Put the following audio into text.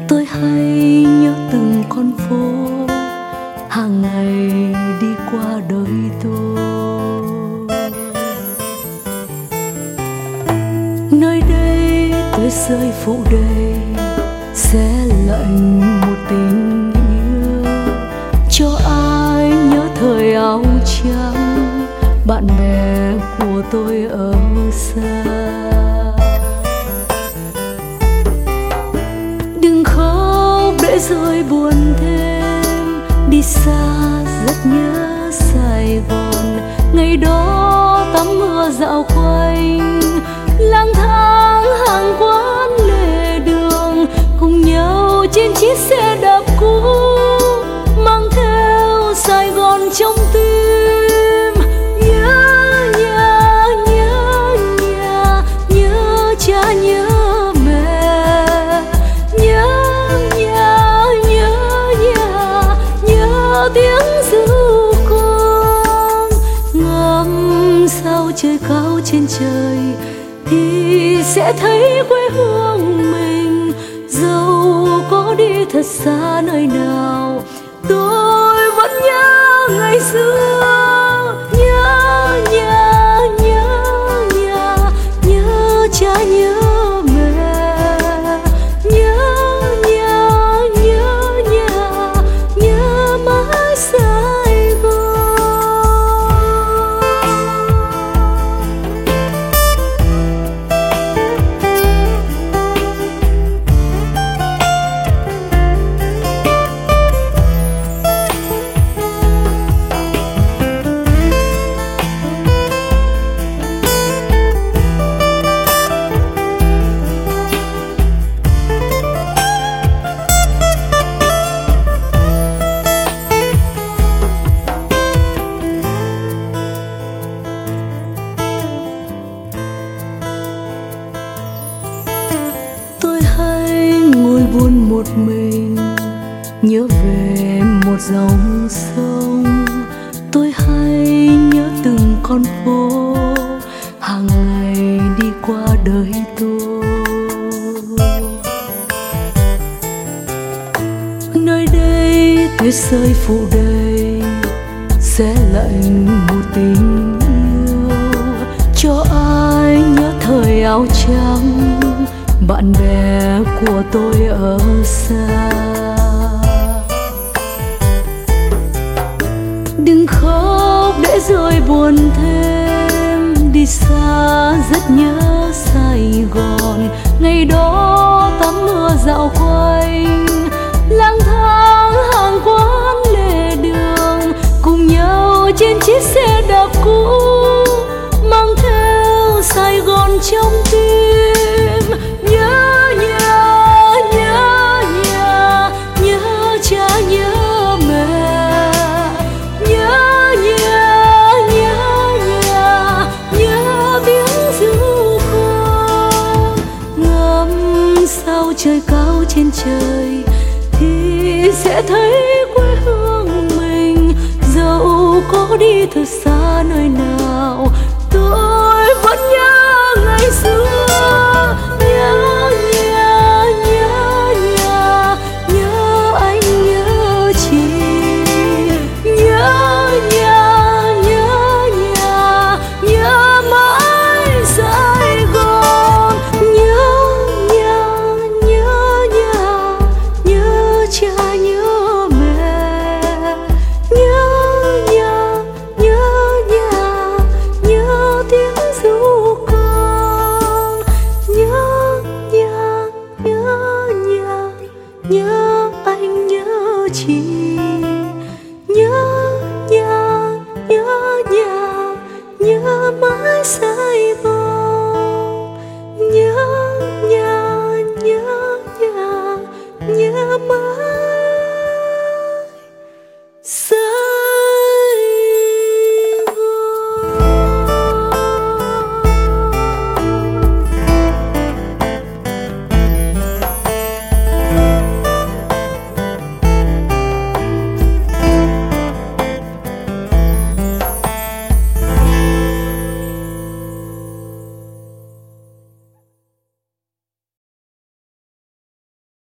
Tôi hay nhớ từng con phố hàng ngày đi qua đời tôi. Nơi đây tôi rơi phủ đầy sẽ lạnh một tình yêu cho ai nhớ thời áo trắng bạn bè của tôi ở xa. Đừng khóc để rồi buồn thêm, đi xa rất nhớ Sài Gòn. Ngày đó tắm mưa dạo quanh, lang thang hàng quán lề đường, cùng nhau trên chiếc xe đạp cũ, mang theo Sài Gòn trong tim. Nhớ nhà, nhớ nhà, nhớ cha nhớ mẹ, nhớ nhà, nhớ nhà, nhớ tiếng ru con. Ngắm sao trời cao trên trời thì sẽ thấy quê hương mình, dẫu có đi thật xa nơi nào tôi vẫn nhớ ngày xưa. Nhớ nhà, nhớ nhà, nhớ cha nhớ mẹ, nhớ nhà, nhớ nhà, nhớ mãi Sài Gòn. Buồn một mình nhớ về một dòng sông. Tôi hay nhớ từng con phố hàng ngày đi qua đời tôi. Nơi đây tuyết rơi phủ đầy sẽ lạnh một tình yêu cho ai nhớ thời áo trắng bạn bè của tôi ở xa. Đừng khóc để rồi buồn thêm, đi xa rất nhớ Sài Gòn. Ngày đó tắm mưa dạo quanh, lang thang hàng quán lề đường, cùng nhau trên chiếc xe đạp cũ, mang theo Sài Gòn trong tim. Nhớ nhà, nhớ nhà, nhớ cha nhớ mẹ, nhớ nhà, nhớ nhà, nhớ tiếng ru con. Ngắm sao trời cao trên trời thì sẽ thấy quê hương mình, dẫu có đi thật xa nơi nào tôi vẫn nhớ ngày xưa. Nhớ nhà, nhớ nhà, nhớ anh nhớ chị, nhớ nhà, nhớ nhà, nhớ mãi Sài Gòn. Nhớ nhà, nhớ nhà, nhớ cha nhớ mẹ, nhớ nhà, nhớ nhà, nhớ tiếng ru con. Nhớ nhà, nhớ nhà, nhớ anh nhớ chị, nhớ nhà, nhớ nhà, nhớ mãi Sài